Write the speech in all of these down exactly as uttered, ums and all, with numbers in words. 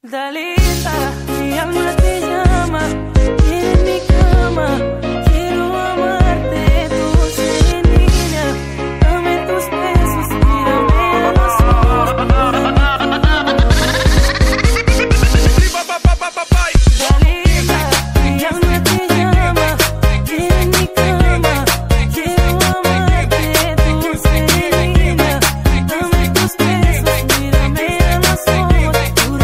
Dalita, mi alma te llama, en mi cama, quiero amarte, dulce niña, dame tus besos, mírame a los ojos. Dalita, mi alma te llama, en mi cama, quiero amarte, dulce niña, dame tus besos, mírame a los ojos.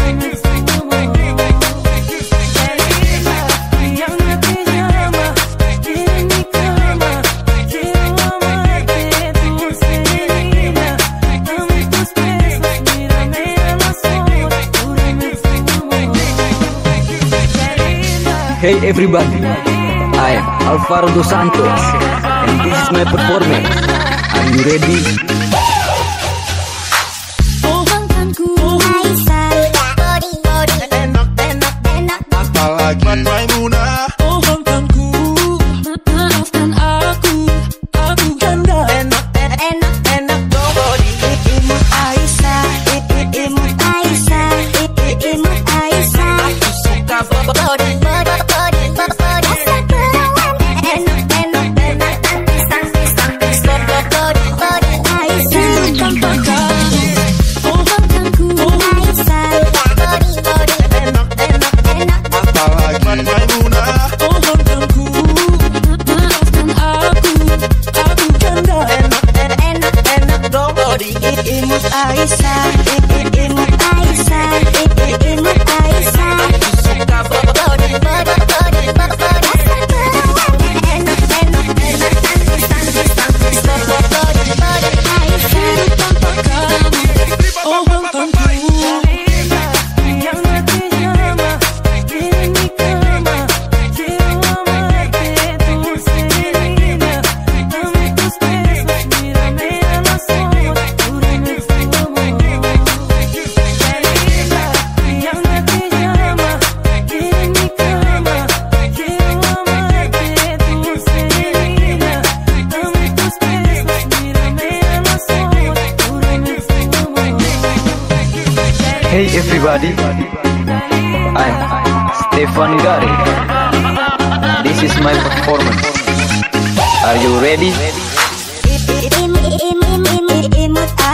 Hey everybody, I am Alvaro Dos Santos and this is my performance. Are you ready? Oh bangkanku Aisyah, body body enak enak enak. Apalagi Maimunah. Oh bangkanku, maafkan aku, aku janda. Enak enak enak body. Imut Aisyah, imut Aisyah, imut Aisyah. Aku suka body body body. Asal perawan enak enak enak. Tangkis tangkis tangkis body body Aisyah. Tanpa kamu, oh bangkanku Aisyah, body body enak enak enak. Apalagi Maimunah. Oh bangkanku, maafkan aku, aku janda. Enak enak enak body. Imut Aisyah, imut Aisyah, imut Aisyah. Aku suka body body body body. Asal perawan enak enak enak. Tangkis tangkis tangkis body body Aisyah. Tanpa kamu, oh bangkanku. Mi alma te llama, en mi cama, quiero amarte, dulce niña, dame tus besos, mírame a los ojos, júrame tu amor. Dalila, mi alma te llama, en mi cama, quiero amarte, dulce niña, dame tus besos, mírame a los ojos, júrame tu amor. Hey everybody, I'm Stefan Gari. This is my performance. Are you ready? Imut